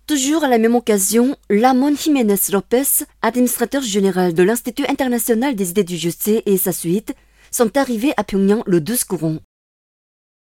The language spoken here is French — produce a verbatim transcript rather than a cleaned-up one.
Toujours à la même occasion, Ramón Jiménez López, administrateur général de l'Institut international des idées du Jussé et sa suite, sont arrivés à Pyongyang le douze courant.